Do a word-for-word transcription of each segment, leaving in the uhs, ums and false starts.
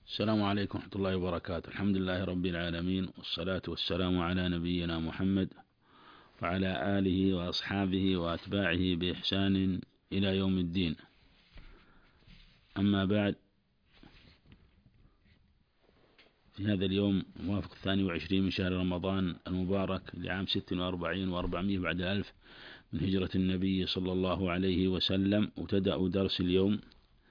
السلام عليكم ورحمة الله وبركاته. الحمد لله رب العالمين، والصلاة والسلام على نبينا محمد وعلى آله وأصحابه وأتباعه بإحسان إلى يوم الدين. أما بعد، في هذا اليوم موافق الثاني وعشرين من شهر رمضان المبارك لعام ست وأربعين وأربعمائة بعد الألف من هجرة النبي صلى الله عليه وسلم، وابتدأ درس اليوم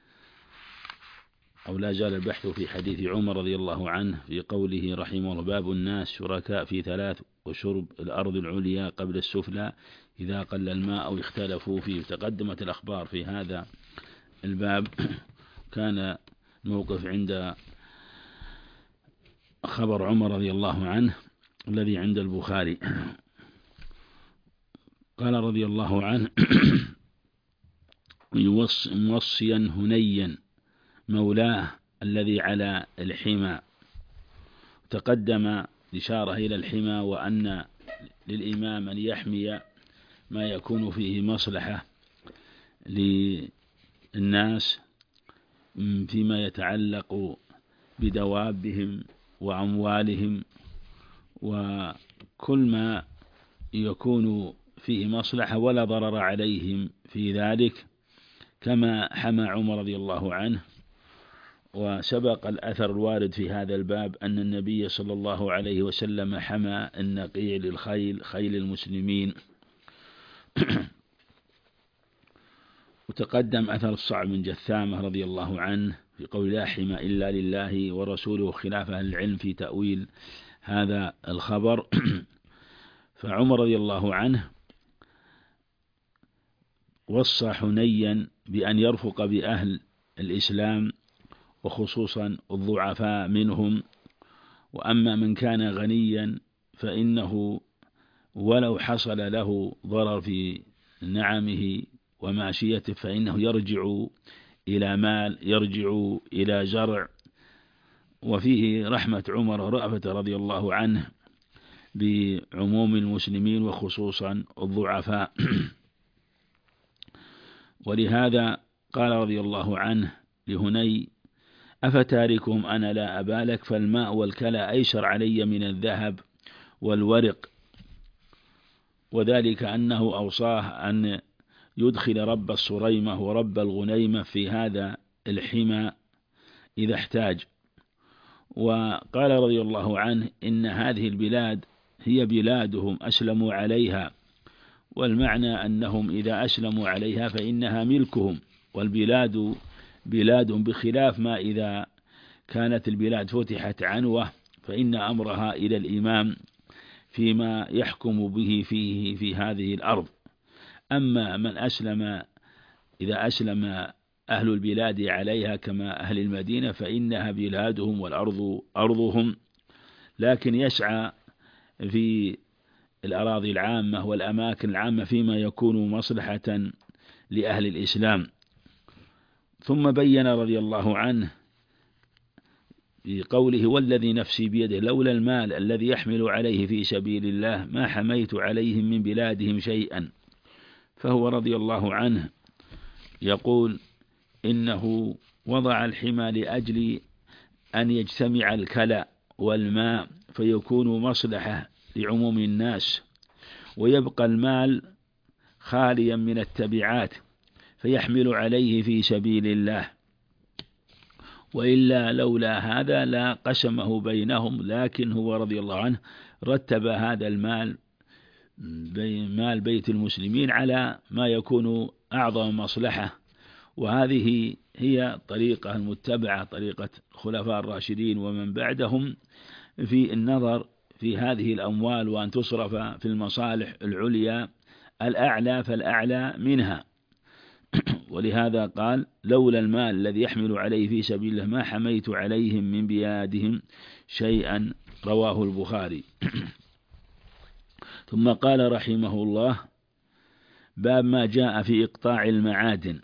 أو لا زال البحث في حديث عمر رضي الله عنه في قوله رحمه الله: باب الناس شركاء في ثلاث، وشرب الأرض العليا قبل السفلى إذا قل الماء أو اختلفوا فيه. تقدمت الأخبار في هذا الباب. كان موقف عند خبر عمر رضي الله عنه الذي عند البخاري. قال رضي الله عنه: موصيا هنيا مولاه الذي على الحمى. تقدم الإشارة إلى الحمى، وأن للإمام أن يحمي ما يكون فيه مصلحة للناس فيما يتعلق بدوابهم وأموالهم، وكل ما يكون فيه مصلحة ولا ضرر عليهم في ذلك، كما حمى عمر رضي الله عنه. وسبق الأثر الوارد في هذا الباب أن النبي صلى الله عليه وسلم حمى النقيع للخيل، خيل المسلمين. وتقدم أثر الصعب من جثامة رضي الله عنه في قول: لا حمى إلا لله ورسوله، خلاف أهل العلم في تأويل هذا الخبر. فعمر رضي الله عنه وصى حنيا بأن يرفق بأهل الإسلام، وخصوصا الضعفاء منهم. وأما من كان غنيا فإنه ولو حصل له ضرر في نعمه وماشيته فإنه يرجع إلى مال، يرجع إلى زرع. وفيه رحمة عمر ورأفة رضي الله عنه بعموم المسلمين وخصوصا الضعفاء. ولهذا قال رضي الله عنه لهني: أفتاركهم أنا لا أبالك، فالماء والكلى أيسر علي من الذهب والورق. وذلك أنه أوصاه أن يدخل رب الصريمة ورب الغنيمة في هذا الحمى إذا احتاج. وقال رضي الله عنه: إن هذه البلاد هي بلادهم أسلموا عليها، والمعنى أنهم إذا أسلموا عليها فإنها ملكهم، والبلاد بلاد، بخلاف ما إذا كانت البلاد فتحت عنوة فإن أمرها إلى الإمام فيما يحكم به فيه في هذه الأرض. أما من أسلم، إذا أسلم أهل البلاد عليها كما أهل المدينة فإنها بلادهم والأرض أرضهم، لكن يسعى في الأراضي العامة والأماكن العامة فيما يكون مصلحة لأهل الإسلام. ثم بين رضي الله عنه في قوله: والذي نفسي بيده لولا المال الذي يحمل عليه في سبيل الله ما حميت عليهم من بلادهم شيئا. فهو رضي الله عنه يقول إنه وضع الحمى لأجل أن يجتمع الكلى والماء فيكون مصلحة لعموم الناس، ويبقى المال خاليا من التبعات فيحمل عليه في سبيل الله، وإلا لولا هذا لا قسمه بينهم. لكن هو رضي الله عنه رتب هذا المال، مال بيت المسلمين، على ما يكون أعظم مصلحة. وهذه هي طريقة المتبعة، طريقة الخلفاء الراشدين ومن بعدهم في النظر في هذه الأموال، وأن تصرف في المصالح العليا الأعلى فالأعلى منها. ولهذا قال: لولا المال الذي يحمل عليه في سبيل الله ما حميت عليهم من بيادهم شيئا. رواه البخاري. ثم قال رحمه الله: باب ما جاء في إقطاع المعادن.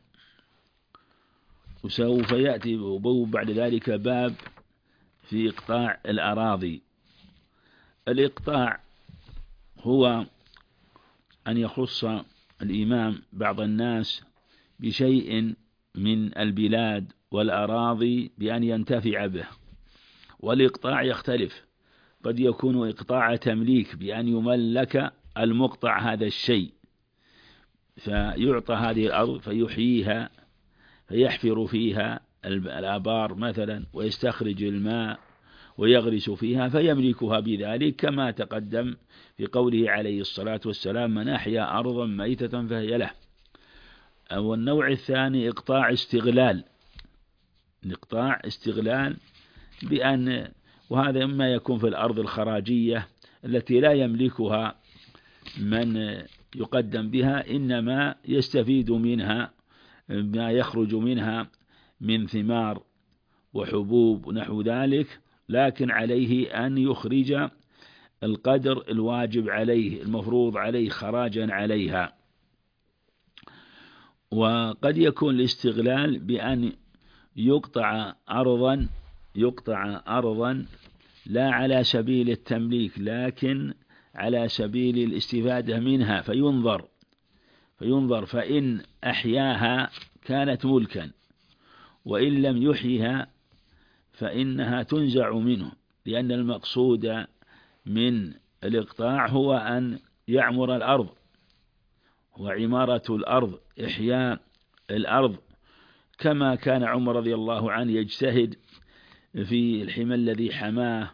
وسوف يأتي بعد ذلك باب في إقطاع الأراضي. الإقطاع هو أن يخص الإمام بعض الناس بشيء من البلاد والأراضي بأن ينتفع به، والإقطاع يختلف، قد يكون إقطاع تمليك بأن يملك المقطع هذا الشيء، فيعطى هذه الأرض فيحييها فيحفر فيها الآبار مثلا ويستخرج الماء ويغرس فيها فيملكها بذلك، كما تقدم في قوله عليه الصلاة والسلام: من أحيا أرضا ميتة فهي له. والنوع الثاني إقطاع استغلال، إقطاع استغلال بأن، وهذا إما يكون في الأرض الخراجية التي لا يملكها من يقدم بها، إنما يستفيد منها ما يخرج منها من ثمار وحبوب ونحو ذلك، لكن عليه أن يخرج القدر الواجب عليه المفروض عليه خراجا عليها. وقد يكون الاستغلال بأن يقطع أرضا يقطع أرضا لا على سبيل التمليك لكن على سبيل الاستفادة منها، فينظر فينظر فإن أحياها كانت ملكا، وإن لم يحيها فإنها تنزع منه، لأن المقصود من الإقطاع هو أن يعمر الأرض وعمارة الأرض، إحياء الأرض، كما كان عمر رضي الله عنه يجتهد في الحمى الذي حماه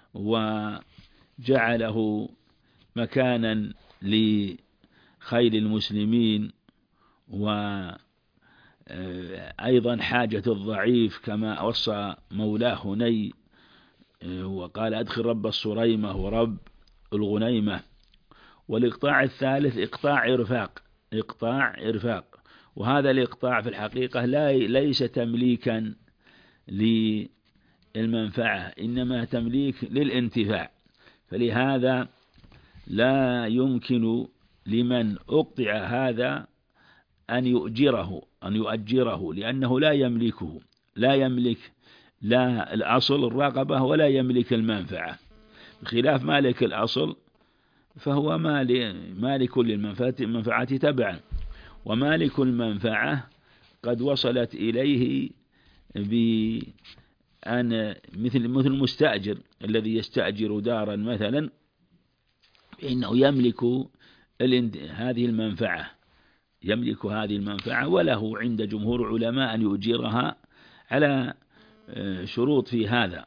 وجعله مكانا لخيل المسلمين، وأيضا حاجة الضعيف كما وصى مولاه هني وقال: أدخل رب الصريمة ورب الغنيمة. والإقطاع الثالث إقطاع إرفاق إقطاع إرفاق وهذا الإقطاع في الحقيقة لا ليس تمليكا للمنفعة، إنما تمليك للانتفاع، فلهذا لا يمكن لمن أقطع هذا أن يؤجره أن يؤجره لأنه لا يملكه لا يملك لا الأصل الرقبة ولا يملك المنفعة، بخلاف مالك الأصل فهو مالك للمنفعة تبعا، ومالك المنفعة قد وصلت إليه بأن مثل مثل المستأجر الذي يستأجر دارا مثلا، إنه يملك هذه المنفعة يملك هذه المنفعة وله عند جمهور علماء أن يؤجرها على شروط في هذا.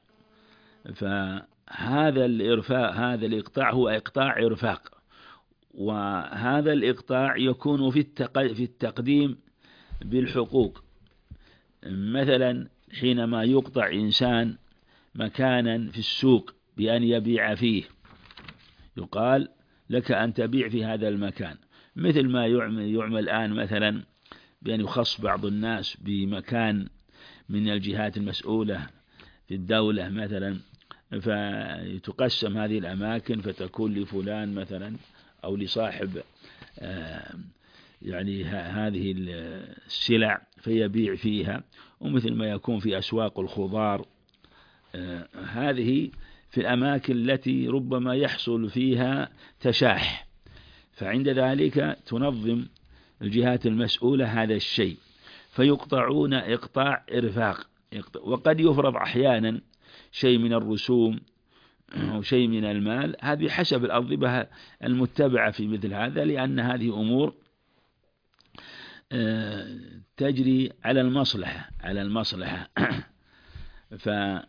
فهذا الإرفاق هذا الإقطاع هو إقطاع إرفاق، وهذا الإقطاع يكون في في التقديم بالحقوق، مثلا حينما يقطع إنسان مكانا في السوق بأن يبيع فيه، يقال: لك أن تبيع في هذا المكان، مثل ما يعمل, يعمل الآن مثلا بأن يخص بعض الناس بمكان من الجهات المسؤولة في الدولة مثلا، فتقسم هذه الأماكن فتكون لفلان مثلا أو لصاحب يعني هذه السلع فيبيع فيها، ومثل ما يكون في أسواق الخضار، هذه في الأماكن التي ربما يحصل فيها تشاح، فعند ذلك تنظم الجهات المسؤولة هذا الشيء فيقطعون إقطاع إرفاق. وقد يفرض أحيانا شيء من الرسوم أو شيء من المال، هذه حسب الأنظمة المتبعة في مثل هذا، لأن هذه أمور تجري على المصلحة على المصلحة ف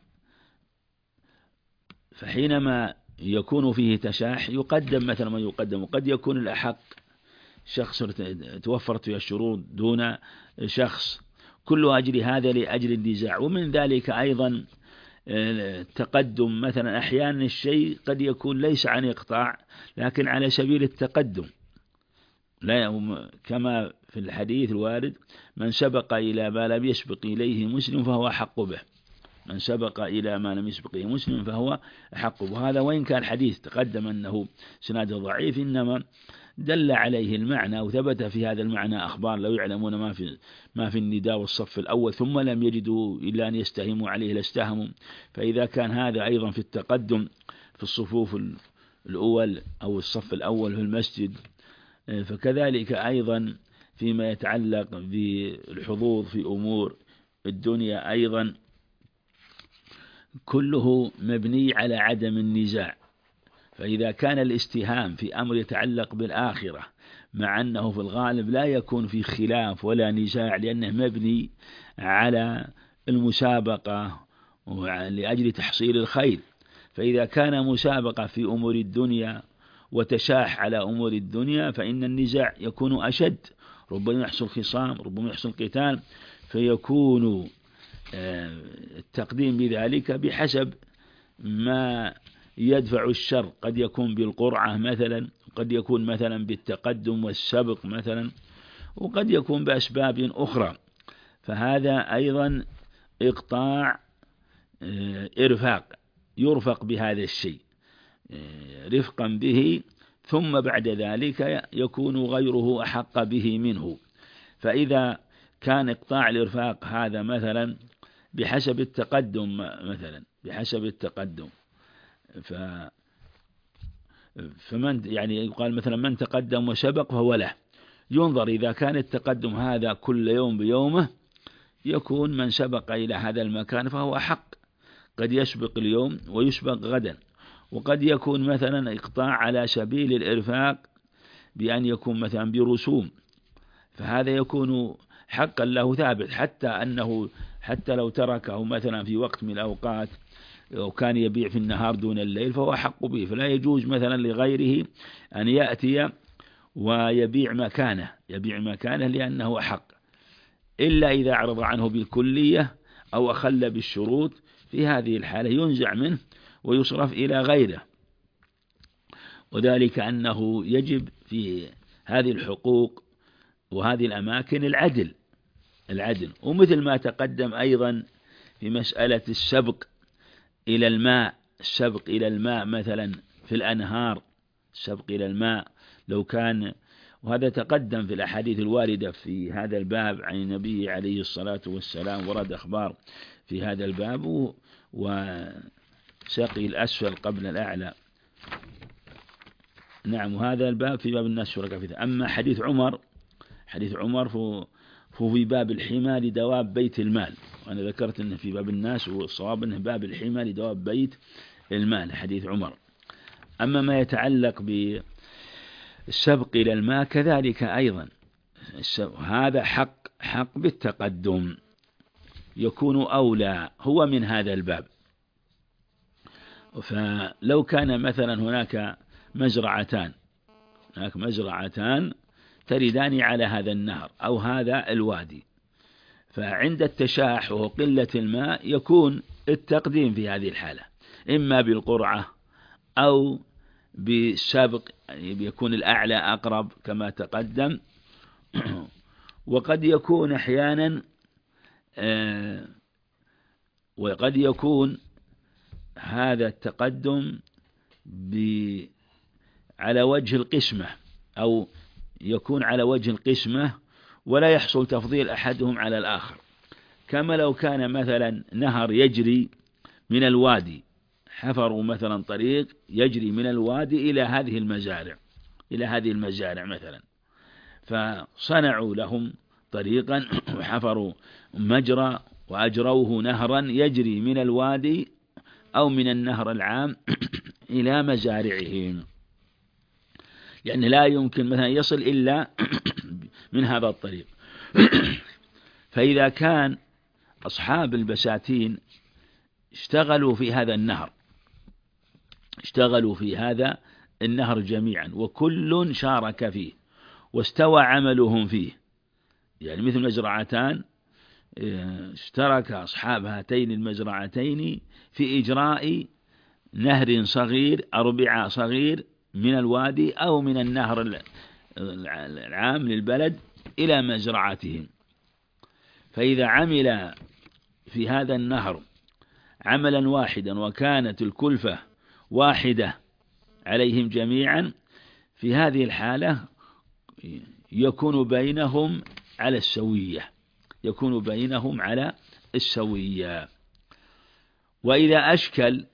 فحينما يكون فيه تشاح يقدم مثلا ما يقدم، وقد يكون الأحق شخص توفرت فيه الشروط دون شخص، كل أجل هذا لأجل النزاع. ومن ذلك أيضا التقدم، مثلا أحيانا الشيء قد يكون ليس عن إقطاع لكن على سبيل التقدم، لا كما في الحديث الوارد: من سبق إلى ما لم يسبق إليه مسلم فهو أحق به من سبق إلى ما لم يسبق إليه مسلم فهو أحق به. هذا وإن كان الحديث تقدم أنه سناده ضعيف، إنما دل عليه المعنى وثبت في هذا المعنى أخبار: لو يعلمون ما في ما في النداء والصف الأول ثم لم يجدوا إلا أن يستهموا عليه لاستهموا. فإذا كان هذا أيضا في التقدم في الصفوف الأول أو الصف الأول في المسجد، فكذلك أيضا فيما يتعلق بالحظوظ في أمور الدنيا أيضا كله مبني على عدم النزاع. فإذا كان الاستهام في أمر يتعلق بالآخرة مع أنه في الغالب لا يكون في خلاف ولا نزاع لأنه مبني على المسابقة لأجل تحصيل الخير، فإذا كان مسابقة في أمور الدنيا وتشاح على أمور الدنيا فإن النزاع يكون أشد، ربما يحصل خصام، ربما يحصل قتال، فيكون التقديم بذلك بحسب ما يدفع الشر، قد يكون بالقرعة مثلا، قد يكون مثلا بالتقدم والسبق مثلا، وقد يكون بأسباب أخرى. فهذا أيضا إقطاع إرفاق، يرفق بهذا الشيء رفقا به، ثم بعد ذلك يكون غيره أحق به منه. فإذا كان إقطاع الإرفاق هذا مثلا بحسب التقدم مثلا بحسب التقدم ف فمن يعني يقال مثلا من تقدم وسبق فهو له، ينظر إذا كان التقدم هذا كل يوم بيومه يكون من سبق إلى هذا المكان فهو حق، قد يسبق اليوم ويسبق غدا. وقد يكون مثلا إقطاع على سبيل الإرفاق بأن يكون مثلا برسوم، فهذا يكون حقا له ثابت، حتى أنه حتى لو تركه مثلا في وقت من الأوقات وكان يبيع في النهار دون الليل فهو حق به، فلا يجوز مثلا لغيره أن يأتي ويبيع مكانه يبيع مكانه لأنه حق، إلا إذا أعرض عنه بالكلية أو أخل بالشروط، في هذه الحالة ينزع منه ويصرف إلى غيره. وذلك أنه يجب في هذه الحقوق وهذه الأماكن العدل العدل ومثل ما تقدم أيضا في مسألة السبق إلى الماء السبق إلى الماء مثلا في الأنهار، السبق إلى الماء لو كان، وهذا تقدم في الأحاديث الواردة في هذا الباب عن النبي عليه الصلاة والسلام، ورد أخبار في هذا الباب، وسقي الأسفل قبل الأعلى. نعم، وهذا الباب في باب الناس شركاء فيه. أما حديث عمر حديث عمر فهو في باب الحمى لدواب بيت المال، وأنا ذكرت أنه في باب الناس، والصواب أنه باب الحمى لدواب بيت المال حديث عمر. أما ما يتعلق بالسبق إلى الماء كذلك أيضا، هذا حق حق بالتقدم يكون أولى، هو من هذا الباب. فلو كان مثلا هناك مزرعتان هناك مزرعتان تردان على هذا النهر أو هذا الوادي، فعند التشاح وقلة الماء يكون التقديم في هذه الحالة إما بالقرعة أو بالسابق، يعني يكون الأعلى أقرب كما تقدم. وقد يكون أحيانا آه وقد يكون هذا التقدم على وجه القسمة، أو يكون على وجه القسمة ولا يحصل تفضيل أحدهم على الآخر، كما لو كان مثلا نهر يجري من الوادي، حفروا مثلا طريق يجري من الوادي إلى هذه المزارع إلى هذه المزارع مثلا، فصنعوا لهم طريقا وحفروا مجرى وأجروه نهرا يجري من الوادي أو من النهر العام إلى مزارعهم، يعني لا يمكن مثلا يصل إلا من هذا الطريق. فإذا كان أصحاب البساتين اشتغلوا في هذا النهر اشتغلوا في هذا النهر جميعا وكل شارك فيه واستوى عملهم فيه، يعني مثل مزرعتان اشترك أصحاب هاتين المزرعتين في إجراء نهر صغير أربعة صغير من الوادي أو من النهر العام للبلد إلى مزرعتهم. فإذا عمل في هذا النهر عملا واحدا وكانت الكلفة واحدة عليهم جميعا، في هذه الحالة يكون بينهم على السوية يكون بينهم على السوية. وإذا أشكل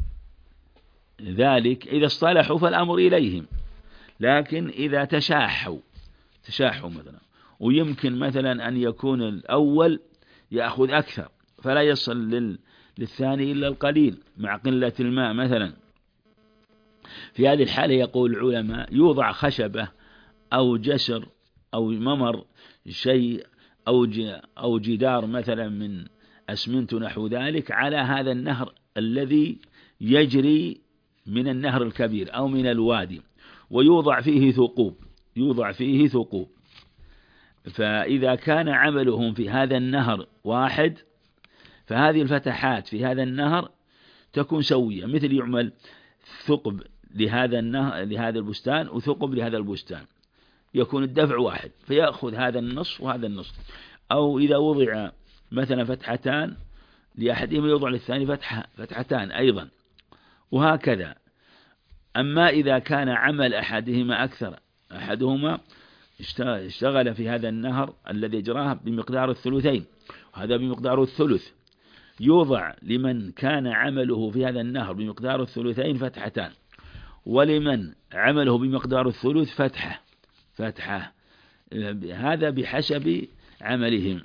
ذلك إذا اصطلحوا فالأمر إليهم، لكن إذا تشاحوا تشاحوا مثلا، ويمكن مثلا أن يكون الأول يأخذ أكثر فلا يصل للثاني إلا القليل مع قلة الماء مثلا. في هذه الحالة يقول العلماء يوضع خشبة أو جسر أو ممر شيء أو أو جدار مثلا من أسمنت نحو ذلك على هذا النهر الذي يجري من النهر الكبير أو من الوادي، ويوضع فيه ثقوب يوضع فيه ثقوب فإذا كان عملهم في هذا النهر واحد فهذه الفتحات في هذا النهر تكون سوية، مثل يعمل ثقب لهذا النهر لهذا البستان وثقب لهذا البستان، يكون الدفع واحد فيأخذ هذا النصف وهذا النصف. أو إذا وضع مثلا فتحتان لأحدهما يوضع للثاني فتحة فتحتان أيضا، وهكذا. أما إذا كان عمل أحدهما أكثر، أحدهما اشتغل في هذا النهر الذي جراه بمقدار الثلثين وهذا بمقدار الثلث، يوضع لمن كان عمله في هذا النهر بمقدار الثلثين فتحتان، ولمن عمله بمقدار الثلث فتحة فتحة هذا بحسب عملهم.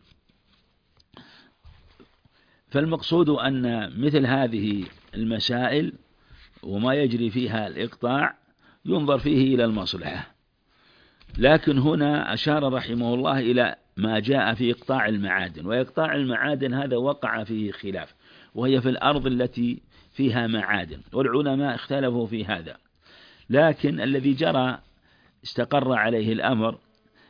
فالمقصود أن مثل هذه المسائل وما يجري فيها الإقطاع ينظر فيه إلى المصلحة. لكن هنا أشار رحمه الله إلى ما جاء في إقطاع المعادن، وإقطاع المعادن هذا وقع فيه خلاف، وهي في الأرض التي فيها معادن، والعلماء اختلفوا في هذا. لكن الذي جرى استقر عليه الأمر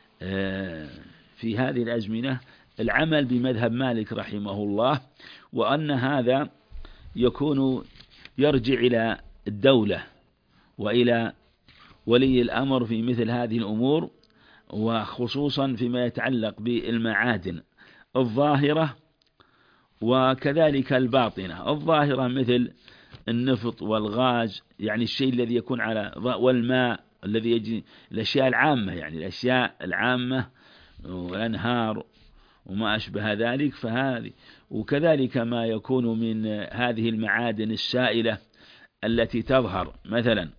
في هذه الأزمنة العمل بمذهب مالك رحمه الله، وأن هذا يكون يرجع إلى الدولة وإلى ولي الأمر في مثل هذه الأمور، وخصوصا فيما يتعلق بالمعادن الظاهرة وكذلك الباطنة. الظاهرة مثل النفط والغاز، يعني الشيء الذي يكون على والماء الذي يجي، الأشياء العامة يعني الأشياء العامة والأنهار وما أشبه ذلك، فهذه وكذلك ما يكون من هذه المعادن السائلة التي تظهر مثلا،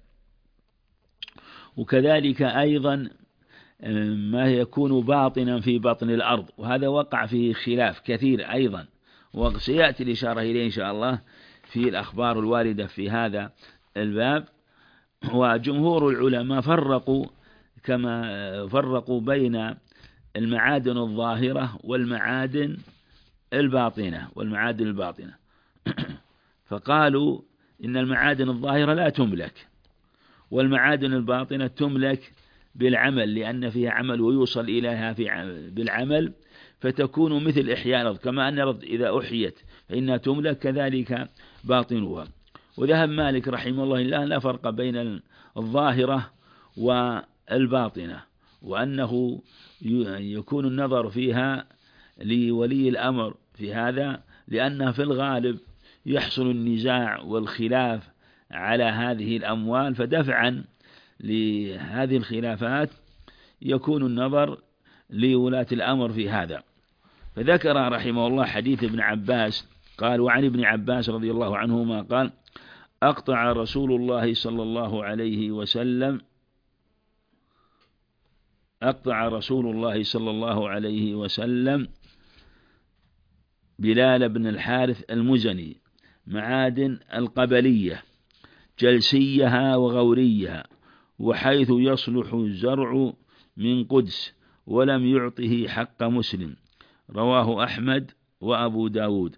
وكذلك أيضا ما يكون باطنا في بطن الأرض، وهذا وقع فيه خلاف كثير أيضا، وسيأتي الإشارة إليه إن شاء الله في الأخبار الواردة في هذا الباب. وجمهور العلماء فرقوا كما فرقوا بين المعادن الظاهرة والمعادن الباطنة والمعادن الباطنة فقالوا إن المعادن الظاهرة لا تملك، والمعادن الباطنة تملك بالعمل، لأن فيها عمل ويوصل إليها في بالعمل، فتكون مثل إحياء الأرض، كما أن الأرض إذا أحيت فإنها تملك كذلك باطنها. وذهب مالك رحمه الله لا لا فرق بين الظاهرة والباطنة، وأنه يكون النظر فيها لولي الأمر في هذا، لأنه في الغالب يحصل النزاع والخلاف على هذه الأموال، فدفعا لهذه الخلافات يكون النظر لولاة الأمر في هذا. فذكر رحمه الله حديث ابن عباس قال: وعن ابن عباس رضي الله عنهما قال: أقطع رسول الله صلى الله عليه وسلم أقطع رسول الله صلى الله عليه وسلم بلال بن الحارث المزني معادن القبلية جلسيها وغوريها، وحيث يصلح الزرع من قدس، ولم يعطه حق مسلم. رواه أحمد وأبو داود.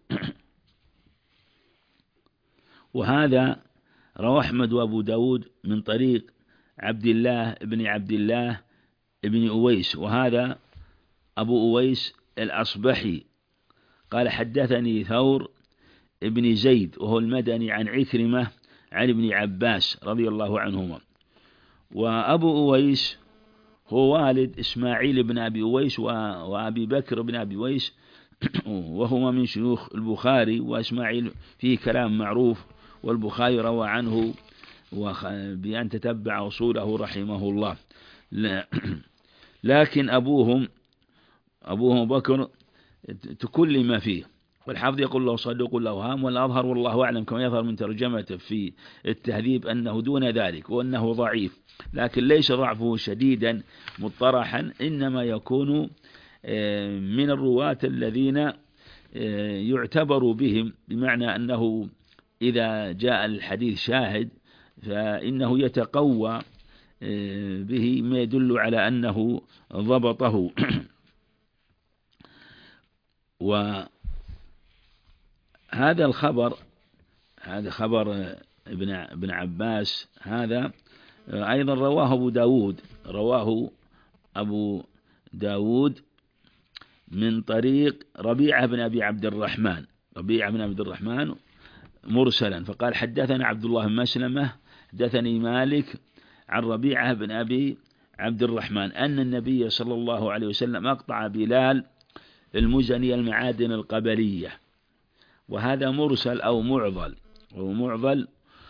وهذا رواه أحمد وأبو داود من طريق عبد الله بن عبد الله بن أويس، وهذا أبو أويس الأصبحي قال: حدثني ثور ابن زيد وهو المدني عن عكرمة عن ابن عباس رضي الله عنهما. وأبو أويس هو والد إسماعيل بن أبي أويس وأبي بكر بن أبي أويس، وهما من شيوخ البخاري، وإسماعيل فيه كلام معروف، والبخاري روى عنه بأن تتبع أصوله رحمه الله. لكن أبوهم أبوهم بكر تكلم فيه، والحافظ يقول له صدوق له هام، والأظهر والله أعلم كما يظهر من ترجمته في التهذيب أنه دون ذلك، وأنه ضعيف، لكن ليس ضعفه شديدا مطرحا، إنما يكون من الرواة الذين يعتبر بهم، بمعنى أنه إذا جاء الحديث شاهد فإنه يتقوى به ما يدل على أنه ضبطه. وهذا الخبر، هذا خبر ابن ابن عباس هذا أيضا رواه أبو داود، رواه أبو داود من طريق ربيعة بن أبي عبد الرحمن، ربيعة بن عبد الرحمن مرسلا، فقال حدثنا عبد الله بن مسلمة حدثني مالك عن ربيعة بن أبي عبد الرحمن أن النبي صلى الله عليه وسلم أقطع بلال المزني المعادن القبلية، وهذا مرسل أو معضل، أو معضل،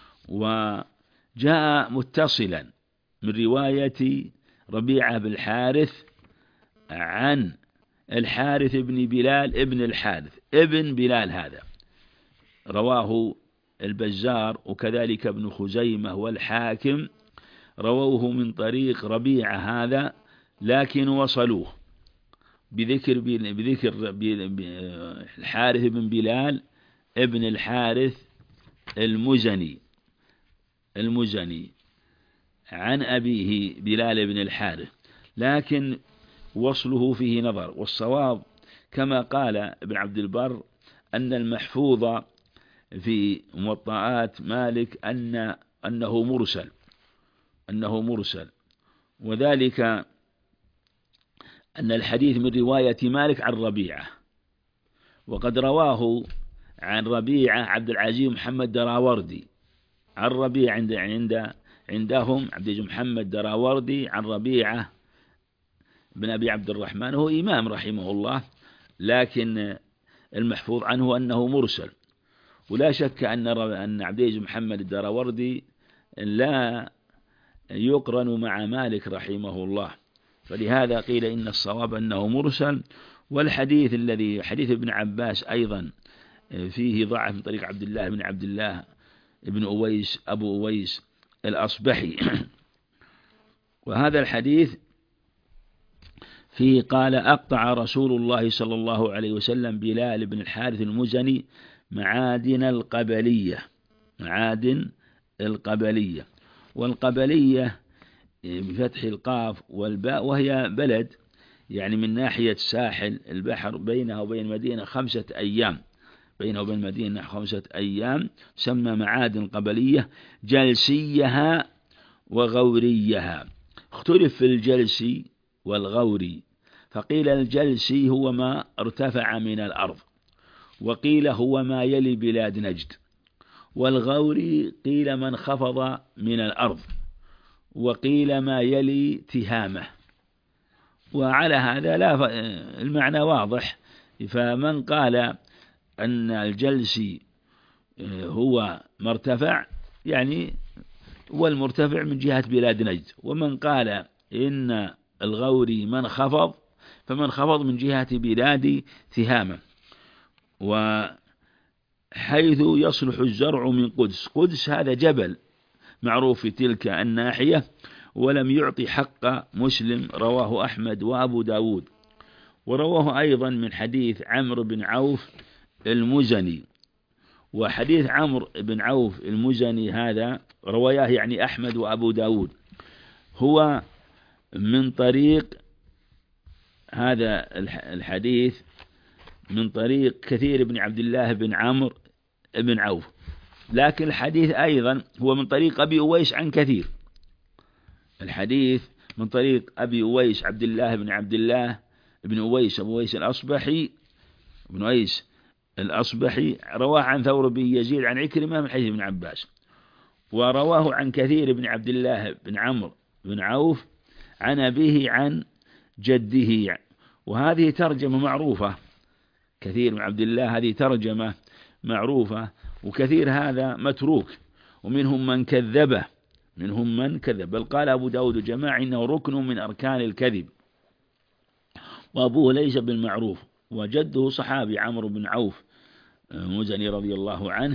وجاء متصلا من رواية ربيعة بن الحارث عن الحارث بن بلال ابن الحارث ابن بلال، هذا رواه البزار وكذلك ابن خزيمة والحاكم رووه من طريق ربيعة هذا، لكن وصلوه بذكر بذكر الحارث بن بلال ابن الحارث المزني المزني عن أبيه بلال بن الحارث، لكن وصله فيه نظر، والصواب كما قال ابن عبد البر أن المحفوظ في موطئات مالك أن أنه مرسل أنه مرسل وذلك أن الحديث من رواية مالك عن ربيعة، وقد رواه عن ربيعة عبد العزيز محمد دراوردي عن ربيعة عند عند عندهم عبد العزيز محمد دراوردي عن ربيعة بن أبي عبد الرحمن، هو إمام رحمه الله، لكن المحفوظ عنه أنه مرسل. ولا شك أن أن عبد العزيز محمد الدراوردي لا يقرن مع مالك رحمه الله، فلهذا قيل إن الصواب أنه مرسل. والحديث الذي حديث ابن عباس أيضا فيه ضعف من طريق عبد الله بن عبد الله ابن أويس أبو أويس الأصبحي، وهذا الحديث فيه قال أقطع رسول الله صلى الله عليه وسلم بلال بن الحارث المزني معادن القبلية، معادن القبلية، والقبلية بفتح القاف والباء، وهي بلد يعني من ناحية ساحل البحر، بينها وبين المدينة خمسة أيام، بينها وبين المدينة خمسة أيام، سمى معادن قبلية جلسيها وغوريها. اختلف في الجلسي والغوري، فقيل الجلسي هو ما ارتفع من الأرض، وقيل هو ما يلي بلاد نجد، والغوري قيل من خفض من الأرض، وقيل ما يلي تهامة. وعلى هذا لا المعنى واضح، فمن قال أن الجلسي هو مرتفع يعني والمرتفع من جهة بلاد نجد، ومن قال إن الغوري من خفض فمن خفض من جهة بلاد تهامة. وحيث يصلح الزرع من قدس، قدس هذا جبل معروف في تلك الناحية، ولم يعطي حق مسلم، رواه أحمد وأبو داود، ورواه أيضا من حديث عمرو بن عوف المزني. وحديث عمرو بن عوف المزني هذا رواياه يعني أحمد وأبو داود، هو من طريق هذا الحديث من طريق كثير بن عبد الله بن عمرو بن عوف، لكن الحديث أيضا هو من طريق أبي أويس عن كثير، الحديث من طريق أبي أويس عبد الله بن عبد الله بن أويس أبو أويس الأصبحي بن أويس الأصبحي، رواه عن ثور بن يزيد عن عكرمة من حديث ابن عباس، ورواه عن كثير بن عبد الله بن عمرو بن عوف عن أبيه عن جده. وهذه ترجمة معروفة، كثير بن عبد الله هذه ترجمة معروفة، وكثير هذا متروك، ومنهم من كذبه منهم من كذب، بل قال أبو داود جماعة إنه ركن من أركان الكذب، وأبوه ليس بالمعروف، وجده صحابي عمرو بن عوف المزني رضي الله عنه.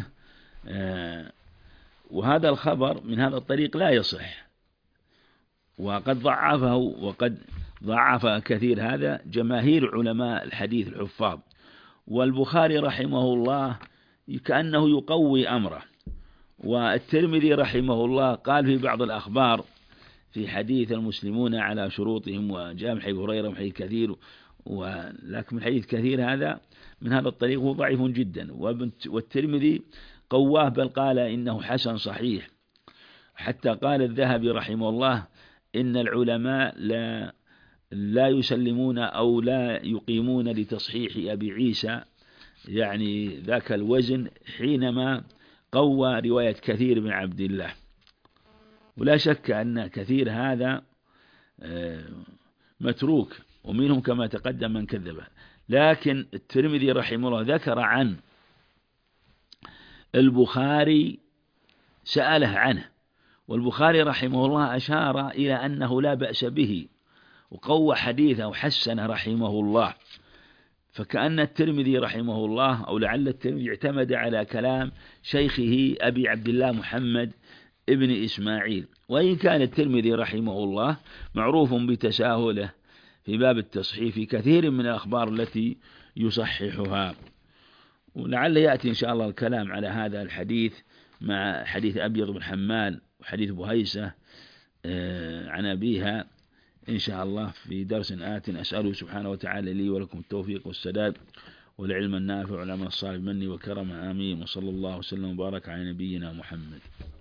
وهذا الخبر من هذا الطريق لا يصح، وقد ضعفه وقد ضعف كثير هذا جماهير علماء الحديث الحفاظ، والبخاري رحمه الله كأنه يقوي أمره. والترمذي رحمه الله قال في بعض الأخبار في حديث المسلمون على شروطهم، وجاء من حديث هريرة وحديث كثير، ولكن من حديث كثير هذا من هذا الطريق هو ضعيف جدا، والترمذي قواه بل قال إنه حسن صحيح. حتى قال الذهبي رحمه الله إن العلماء لا لا يسلمون أو لا يقيمون لتصحيح أبي عيسى يعني ذاك الوزن حينما قوى رواية كثير بن عبد الله. ولا شك أن كثير هذا متروك، ومنهم كما تقدم من كذبه. لكن الترمذي رحمه الله ذكر عن البخاري سأله عنه، والبخاري رحمه الله أشار إلى أنه لا بأس به وقوى حديثه وحسن رحمه الله. فكأن الترمذي رحمه الله أو لعل الترمذي اعتمد على كلام شيخه أبي عبد الله محمد ابن إسماعيل، وإن كان الترمذي رحمه الله معروف بتساهله في باب التصحيح في كثير من الأخبار التي يصححها. ولعل يأتي إن شاء الله الكلام على هذا الحديث مع حديث أبيض بن حمال وحديث بهيسة عن أبيها إن شاء الله في درس آت. أسأله سبحانه وتعالى لي ولكم التوفيق والسداد والعلم النافع والعمل الصالح مني وكرم، آمين. وصلى الله وسلم وبارك على نبينا محمد.